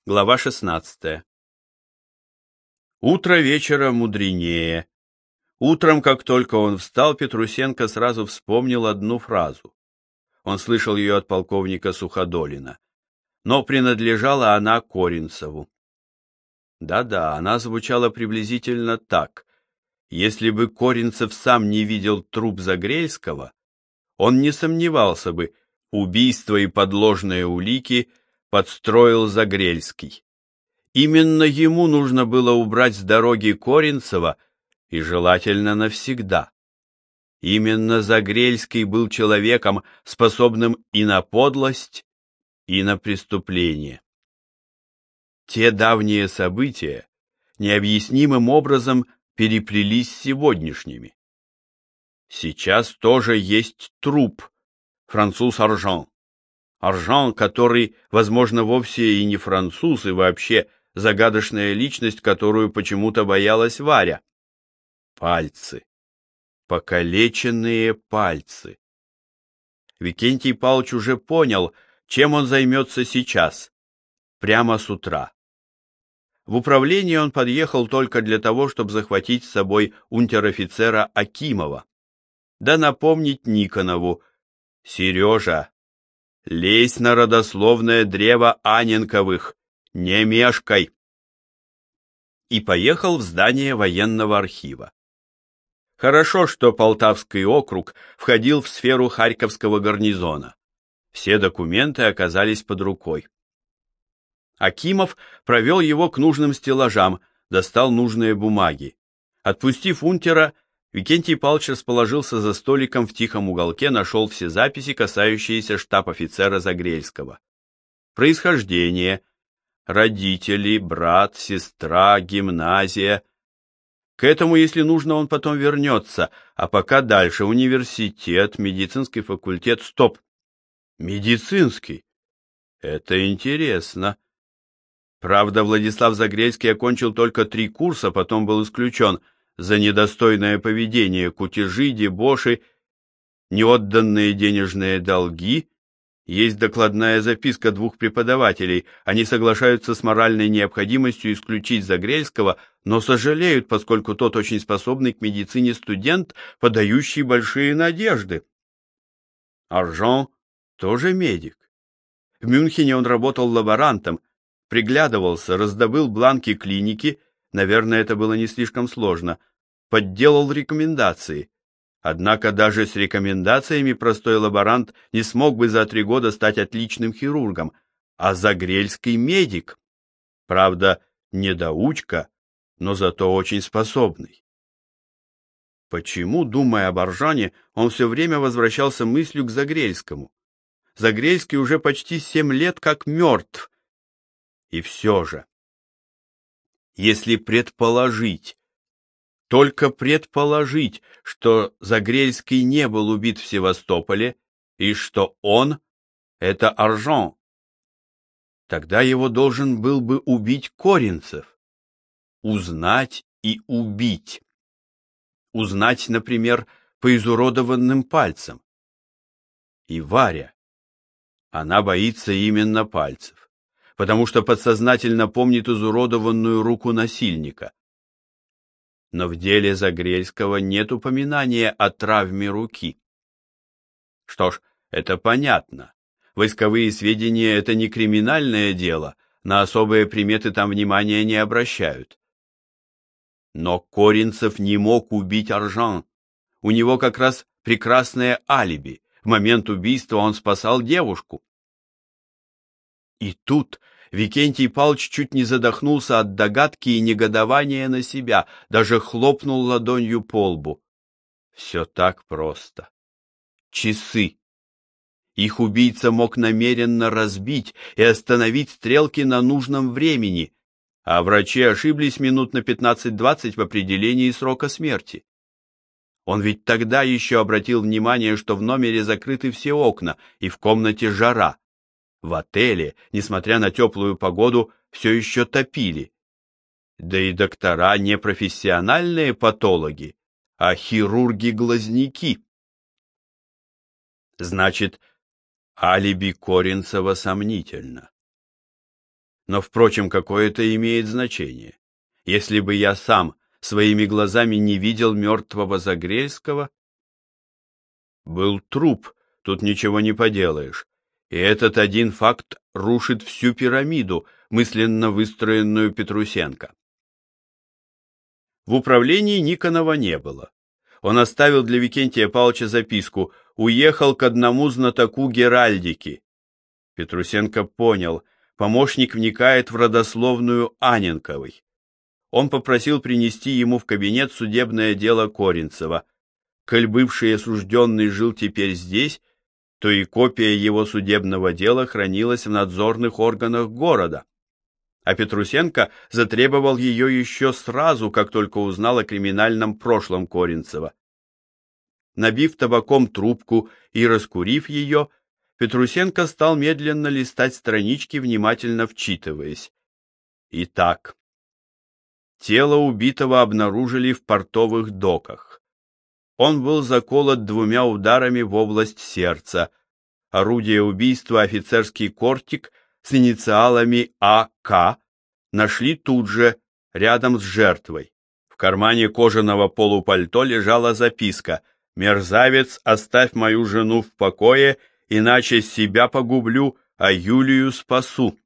Глава 16. Утро вечера мудренее. Утром, как только он встал, Петрусенко сразу вспомнил одну фразу. Он слышал ее от полковника Суходолина. Но принадлежала она Коринцеву. Да-да, она звучала приблизительно так. Если бы Коринцев сам не видел труп Загрельского, он не сомневался бы, убийство и подложные улики подстроил Загрельский. Именно ему нужно было убрать с дороги Коринцева, и желательно навсегда. Именно Загрельский был человеком, способным и на подлость, и на преступление. Те давние события необъяснимым образом переплелись с сегодняшними. Сейчас тоже есть труп, француз Аржан. Аржан, который, возможно, вовсе и не француз, и вообще загадочная личность, которую почему-то боялась Варя. Пальцы. Покалеченные пальцы. Викентий Павлович уже понял, чем он займется сейчас, прямо с утра. В управление он подъехал только для того, чтобы захватить с собой унтер-офицера Акимова. Да напомнить Никонову: «Сережа, лезь на родословное древо Анненковых, не мешкай!» И поехал в здание военного архива. Хорошо, что Полтавский округ входил в сферу Харьковского гарнизона. Все документы оказались под рукой. Акимов провел его к нужным стеллажам, достал нужные бумаги. Отпустив унтера, Викентий Павлович расположился за столиком в тихом уголке, нашел все записи, касающиеся штаб-офицера Загрельского. Происхождение, родители, брат, сестра, гимназия. К этому, если нужно, он потом вернется, а пока дальше: университет, медицинский факультет. Стоп! Медицинский? Это интересно. Правда, Владислав Загрельский окончил только 3 курса, потом был исключен за недостойное поведение, кутежи, дебоши, неотданные денежные долги. Есть докладная записка 2 преподавателей. Они соглашаются с моральной необходимостью исключить Загрельского, но сожалеют, поскольку тот очень способный к медицине студент, подающий большие надежды. Аржан тоже медик. В Мюнхене он работал лаборантом, приглядывался, раздобыл бланки клиники, наверное, это было не слишком сложно, подделал рекомендации. Однако даже с рекомендациями простой лаборант не смог бы за 3 года стать отличным хирургом, а Загрельский медик. Правда, недоучка, но зато очень способный. Почему, думая об Аржане, он все время возвращался мыслью к Загрельскому? Загрельский уже почти 7 лет как мертв. И все же, если предположить, только предположить, что Загрельский не был убит в Севастополе, и что он — это Аржан, тогда его должен был бы убить Коринцев. Узнать и убить. Узнать, например, по изуродованным пальцам. И Варя. Она боится именно пальцев, потому что подсознательно помнит изуродованную руку насильника. Но в деле Загрельского нет упоминания о травме руки. Что ж, это понятно. Войсковые сведения — это не криминальное дело, на особые приметы там внимания не обращают. Но Коринцев не мог убить Аржан. У него как раз прекрасное алиби. В момент убийства он спасал девушку. И тут Викентий Павлович чуть не задохнулся от догадки и негодования на себя, даже хлопнул ладонью по лбу. Все так просто. Часы. Их убийца мог намеренно разбить и остановить стрелки на нужном времени, а врачи ошиблись минут на 15-20 в определении срока смерти. Он ведь тогда еще обратил внимание, что в номере закрыты все окна и в комнате жара. В отеле, несмотря на теплую погоду, все еще топили. Да и доктора не профессиональные патологи, а хирурги-глазники. Значит, алиби Коринцева сомнительно. Но, впрочем, какое это имеет значение? Если бы я сам своими глазами не видел мертвого Загрельского? Был труп, тут ничего не поделаешь. И этот один факт рушит всю пирамиду, мысленно выстроенную Петрусенко. В управлении Никонова не было. Он оставил для Викентия Павловича записку: «Уехал к одному знатоку геральдики». Петрусенко понял, помощник вникает в родословную Анненковой. Он попросил принести ему в кабинет судебное дело Коринцева. Коль бывший осужденный жил теперь здесь, то и копия его судебного дела хранилась в надзорных органах города. А Петрусенко затребовал ее еще сразу, как только узнал о криминальном прошлом Коринцева. Набив табаком трубку и раскурив ее, Петрусенко стал медленно листать странички, внимательно вчитываясь. Итак, тело убитого обнаружили в портовых доках. Он был заколот 2 ударами в область сердца. Орудие убийства, офицерский кортик с инициалами А.К. нашли тут же, рядом с жертвой. В кармане кожаного полупальто лежала записка: «Мерзавец, оставь мою жену в покое, иначе себя погублю, а Юлию спасу».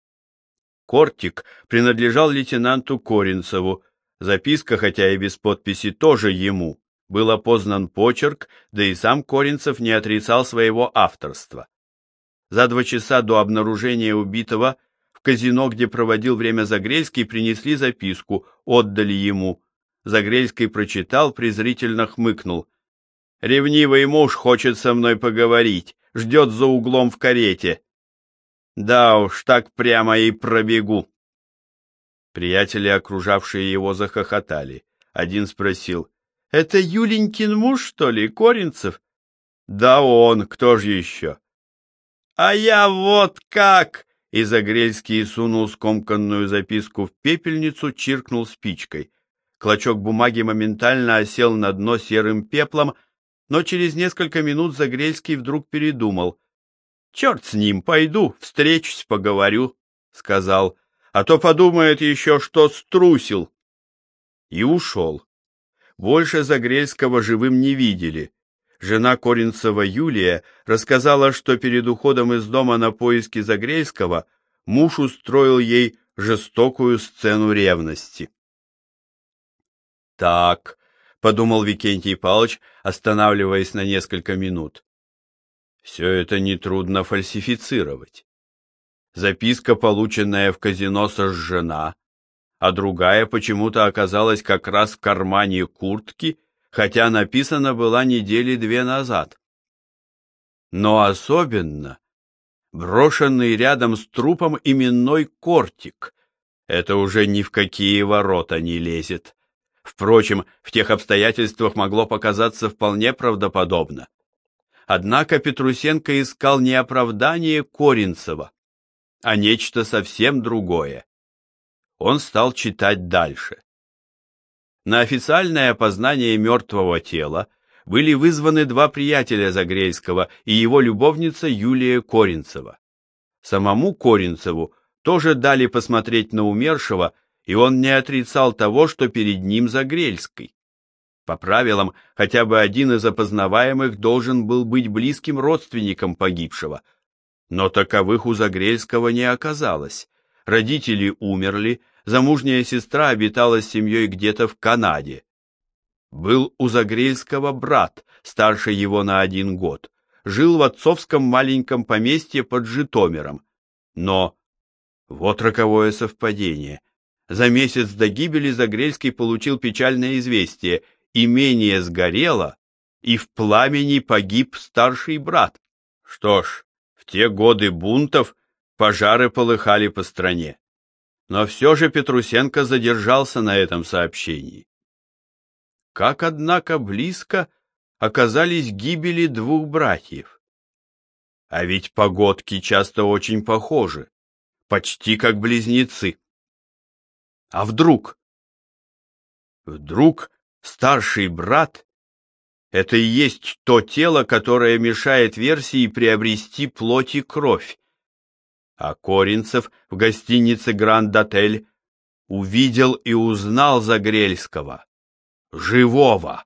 Кортик принадлежал лейтенанту Коринцеву. Записка, хотя и без подписи, тоже ему. Был опознан почерк, да и сам Коринцев не отрицал своего авторства. За 2 часа до обнаружения убитого в казино, где проводил время Загрельский, принесли записку, отдали ему. Загрельский прочитал, презрительно хмыкнул. «Ревнивый муж хочет со мной поговорить, ждет за углом в карете. Да уж, так прямо и пробегу». Приятели, окружавшие его, захохотали. Один спросил: «Это Юленькин муж, что ли, Коринцев?» «Да он, кто же еще?» «А я вот как!» И Загрельский сунул скомканную записку в пепельницу, чиркнул спичкой. Клочок бумаги моментально осел на дно серым пеплом, но через несколько минут Загрельский вдруг передумал. «Черт с ним, пойду, встречусь, поговорю», — сказал, «а то подумает еще, что струсил». И ушел. Больше Загрельского живым не видели. Жена Коринцева Юлия рассказала, что перед уходом из дома на поиски Загрельского муж устроил ей жестокую сцену ревности. «Так», — подумал Викентий Павлович, останавливаясь на несколько минут, — «все это нетрудно фальсифицировать. Записка, полученная в казино, сожжена, а другая почему-то оказалась как раз в кармане куртки, хотя написана была 2 недели назад. Но особенно брошенный рядом с трупом именной кортик. Это уже ни в какие ворота не лезет. Впрочем, в тех обстоятельствах могло показаться вполне правдоподобно. Однако Петрусенко искал не оправдание Коринцева, а нечто совсем другое. Он стал читать дальше. На официальное опознание мертвого тела были вызваны 2 приятеля Загрельского и его любовница Юлия Коринцева. Самому Коринцеву тоже дали посмотреть на умершего, и он не отрицал того, что перед ним Загрельский. По правилам, хотя бы один из опознаваемых должен был быть близким родственником погибшего, но таковых у Загрельского не оказалось. Родители умерли, замужняя сестра обитала с семьей где-то в Канаде. Был у Загрельского брат, старше его на 1 год, жил в отцовском маленьком поместье под Житомиром. Но вот роковое совпадение. За месяц до гибели Загрельский получил печальное известие: имение сгорело, и в пламени погиб старший брат. Что ж, в те годы бунтов пожары полыхали по стране. Но все же Петрусенко задержался на этом сообщении. Как, однако, близко оказались гибели 2 братьев. А ведь погодки часто очень похожи, почти как близнецы. А вдруг старший брат — это и есть то тело, которое мешает версии приобрести плоть и кровь? А Коринцев в гостинице «Гранд-отель» увидел и узнал Загрельского. Живого!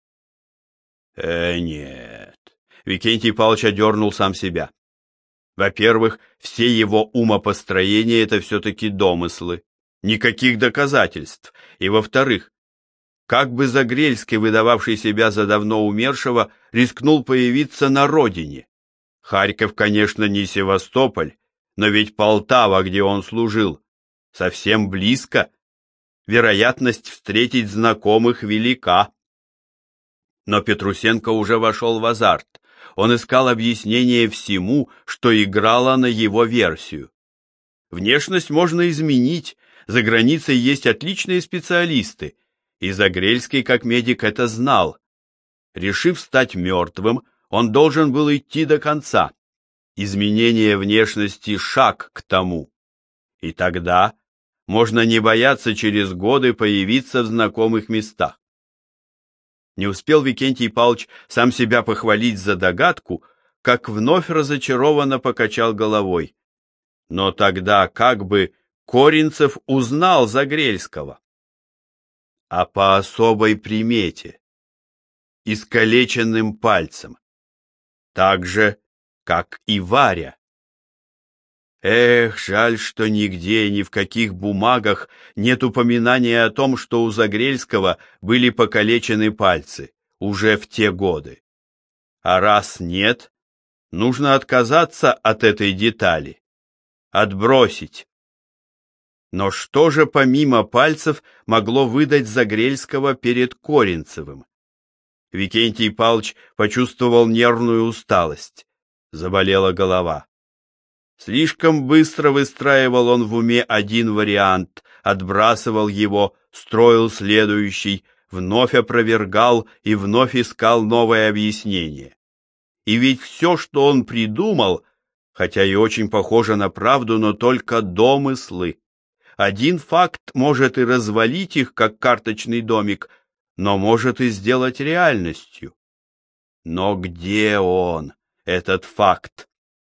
Нет. Викентий Павлович одернул сам себя. Во-первых, все его умопостроения — это все-таки домыслы. Никаких доказательств. И во-вторых, как бы Загрельский, выдававший себя за давно умершего, рискнул появиться на родине? Харьков, конечно, не Севастополь, но ведь Полтава, где он служил, совсем близко. Вероятность встретить знакомых велика. Но Петрусенко уже вошел в азарт. Он искал объяснение всему, что играло на его версию. Внешность можно изменить, за границей есть отличные специалисты, и Загрельский, как медик, это знал. Решив стать мертвым, он должен был идти до конца. Изменение внешности — шаг к тому. И тогда можно не бояться через годы появиться в знакомых местах. Не успел Викентий Павлович сам себя похвалить за догадку, как вновь разочарованно покачал головой. Но тогда как бы Коринцев узнал Загрельского? А по особой примете, искалеченным пальцем, так же, как и Варя. Эх, жаль, что нигде, ни в каких бумагах нет упоминания о том, что у Загрельского были покалечены пальцы уже в те годы. А раз нет, нужно отказаться от этой детали, отбросить. Но что же помимо пальцев могло выдать Загрельского перед Коринцевым? Викентий Павлович почувствовал нервную усталость, заболела голова. Слишком быстро выстраивал он в уме один вариант, отбрасывал его, строил следующий, вновь опровергал и вновь искал новое объяснение. И ведь все, что он придумал, хотя и очень похоже на правду, но только домыслы. Один факт может и развалить их, как карточный домик, но может и сделать реальностью. Но где он, этот факт?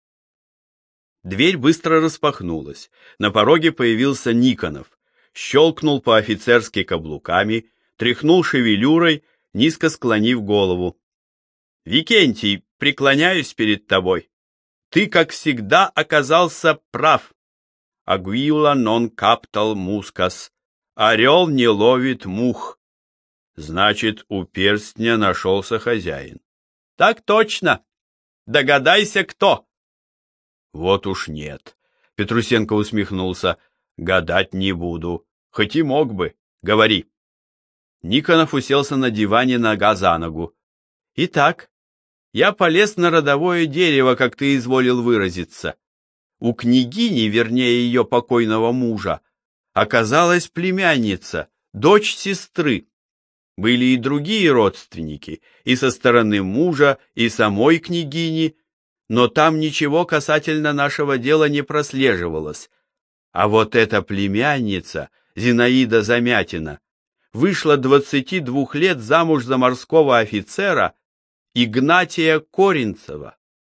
Дверь быстро распахнулась. На пороге появился Никонов. Щелкнул по-офицерски каблуками, тряхнул шевелюрой, низко склонив голову. «Викентий, преклоняюсь перед тобой. Ты, как всегда, оказался прав. Агуила нон каптал мускас. Орел не ловит мух. Значит, у перстня нашелся хозяин». «Так точно. Догадайся, кто». «Вот уж нет», — Петрусенко усмехнулся, — «гадать не буду, хоть и мог бы, говори». Никонов уселся на диване нога за ногу. «Итак, я полез на родовое дерево, как ты изволил выразиться. У княгини, вернее ее покойного мужа, оказалась племянница, дочь сестры. Были и другие родственники, и со стороны мужа, и самой княгини, но там ничего касательно нашего дела не прослеживалось. А вот эта племянница, Зинаида Замятина, вышла 22 лет замуж за морского офицера Игнатия Коринцева.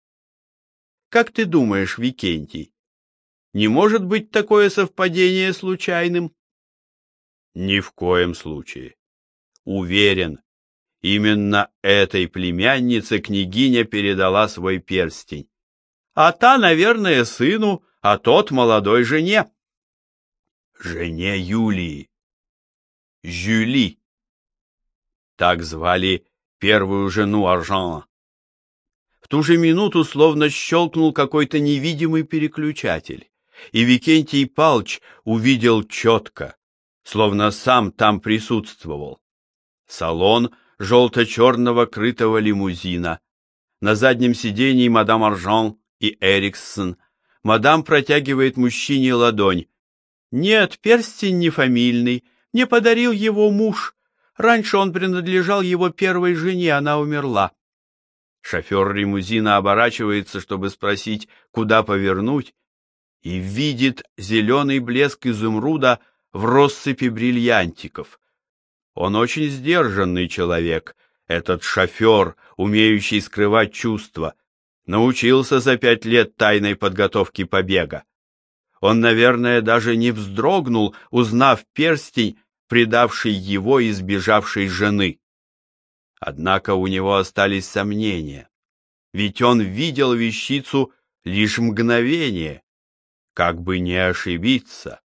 Как ты думаешь, Викентий, не может быть такое совпадение случайным? Ни в коем случае. Уверен, именно этой племяннице княгиня передала свой перстень. А та, наверное, сыну, а тот молодой жене. Жене Юлии. Жюли. Так звали первую жену Аржана. В ту же минуту словно щелкнул какой-то невидимый переключатель, и Викентий Павлович увидел четко, словно сам там присутствовал. Салон желто-черного крытого лимузина. На заднем сидении мадам Аржан и Эриксон. Мадам протягивает мужчине ладонь. «Нет, перстень не фамильный, мне подарил его муж. Раньше он принадлежал его первой жене, она умерла». Шофер лимузина оборачивается, чтобы спросить, куда повернуть, и видит зеленый блеск изумруда в россыпи бриллиантиков. Он очень сдержанный человек, этот шофер, умеющий скрывать чувства. Научился за 5 лет тайной подготовки побега. Он, наверное, даже не вздрогнул, узнав перстень, предавший его и сбежавшей жены. Однако у него остались сомнения, ведь он видел вещицу лишь мгновение, как бы не ошибиться.